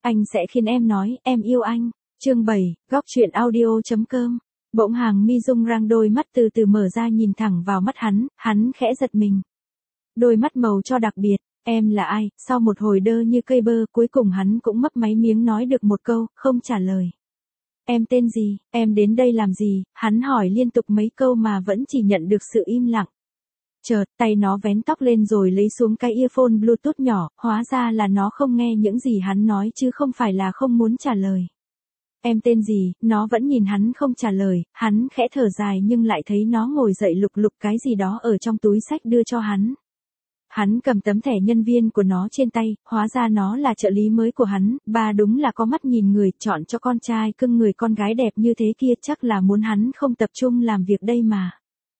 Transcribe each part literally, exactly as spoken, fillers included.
Anh sẽ khiến em nói, em yêu anh. Chương bảy, góc truyện audio.com. Bỗng Hàng Mi Dung răng đôi mắt từ từ mở ra nhìn thẳng vào mắt hắn, hắn khẽ giật mình. Đôi mắt màu cho đặc biệt, em là ai? Sau một hồi đơ như cây bơ, cuối cùng hắn cũng mấp máy miếng nói được một câu, không trả lời. Em tên gì, em đến đây làm gì? Hắn hỏi liên tục mấy câu mà vẫn chỉ nhận được sự im lặng. Chợt, tay nó vén tóc lên rồi lấy xuống cái earphone Bluetooth nhỏ, hóa ra là nó không nghe những gì hắn nói chứ không phải là không muốn trả lời. Em tên gì? Nó vẫn nhìn hắn không trả lời, hắn khẽ thở dài nhưng lại thấy nó ngồi dậy lục lục cái gì đó ở trong túi xách đưa cho hắn. Hắn cầm tấm thẻ nhân viên của nó trên tay, hóa ra nó là trợ lý mới của hắn, bà đúng là có mắt nhìn người, chọn cho con trai cưng người con gái đẹp như thế kia chắc là muốn hắn không tập trung làm việc đây mà.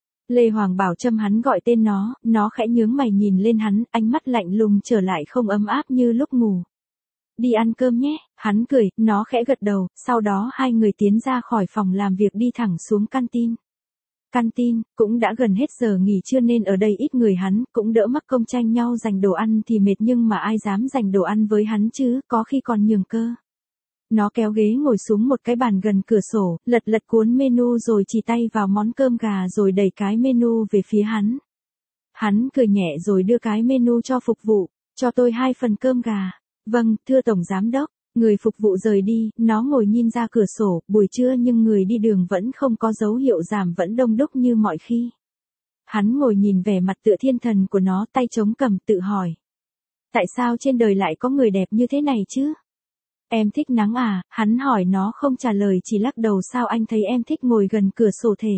Lê Hoàng bảo châm hắn gọi tên nó, nó khẽ nhướng mày nhìn lên hắn, ánh mắt lạnh lùng trở lại không ấm áp như lúc ngủ. Đi ăn cơm nhé, hắn cười, nó khẽ gật đầu, sau đó hai người tiến ra khỏi phòng làm việc đi thẳng xuống canteen. Canteen, cũng đã gần hết giờ nghỉ trưa nên ở đây ít người hắn, cũng đỡ mắc công tranh nhau giành đồ ăn thì mệt nhưng mà ai dám giành đồ ăn với hắn chứ, có khi còn nhường cơ. Nó kéo ghế ngồi xuống một cái bàn gần cửa sổ, lật lật cuốn menu rồi chỉ tay vào món cơm gà rồi đẩy cái menu về phía hắn. Hắn cười nhẹ rồi đưa cái menu cho phục vụ, cho tôi hai phần cơm gà. Vâng, thưa Tổng Giám Đốc. Người phục vụ rời đi, nó ngồi nhìn ra cửa sổ, buổi trưa nhưng người đi đường vẫn không có dấu hiệu giảm vẫn đông đúc như mọi khi. Hắn ngồi nhìn vẻ mặt tựa thiên thần của nó tay chống cằm tự hỏi. Tại sao trên đời lại có người đẹp như thế này chứ? Em thích nắng à? Hắn hỏi nó không trả lời chỉ lắc đầu sao anh thấy em thích ngồi gần cửa sổ thể.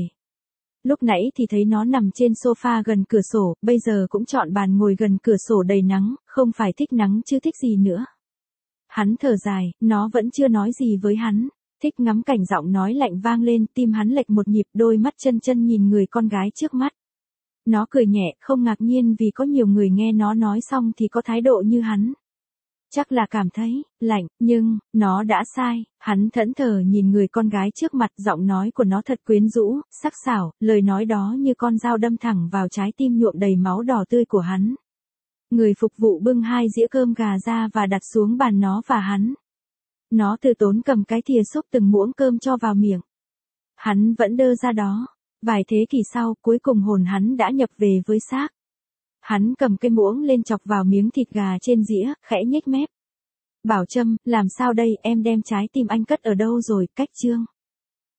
Lúc nãy thì thấy nó nằm trên sofa gần cửa sổ, bây giờ cũng chọn bàn ngồi gần cửa sổ đầy nắng, không phải thích nắng chứ thích gì nữa. Hắn thở dài, nó vẫn chưa nói gì với hắn, thích ngắm cảnh giọng nói lạnh vang lên, tim hắn lệch một nhịp, đôi mắt chân chân nhìn người con gái trước mắt. Nó cười nhẹ, không ngạc nhiên vì có nhiều người nghe nó nói xong thì có thái độ như hắn. Chắc là cảm thấy lạnh, nhưng nó đã sai. Hắn thẫn thờ nhìn người con gái trước mặt, giọng nói của nó thật quyến rũ, sắc sảo, lời nói đó như con dao đâm thẳng vào trái tim nhuộm đầy máu đỏ tươi của hắn. Người phục vụ bưng hai dĩa cơm gà ra và đặt xuống bàn nó và hắn. Nó từ tốn cầm cái thìa xúc từng muỗng cơm cho vào miệng. Hắn vẫn đơ ra đó. Vài thế kỷ sau, cuối cùng hồn hắn đã nhập về với xác. Hắn cầm cái muỗng lên chọc vào miếng thịt gà trên dĩa, khẽ nhếch mép. Bảo Trâm, làm sao đây, em đem trái tim anh cất ở đâu rồi, cách chương.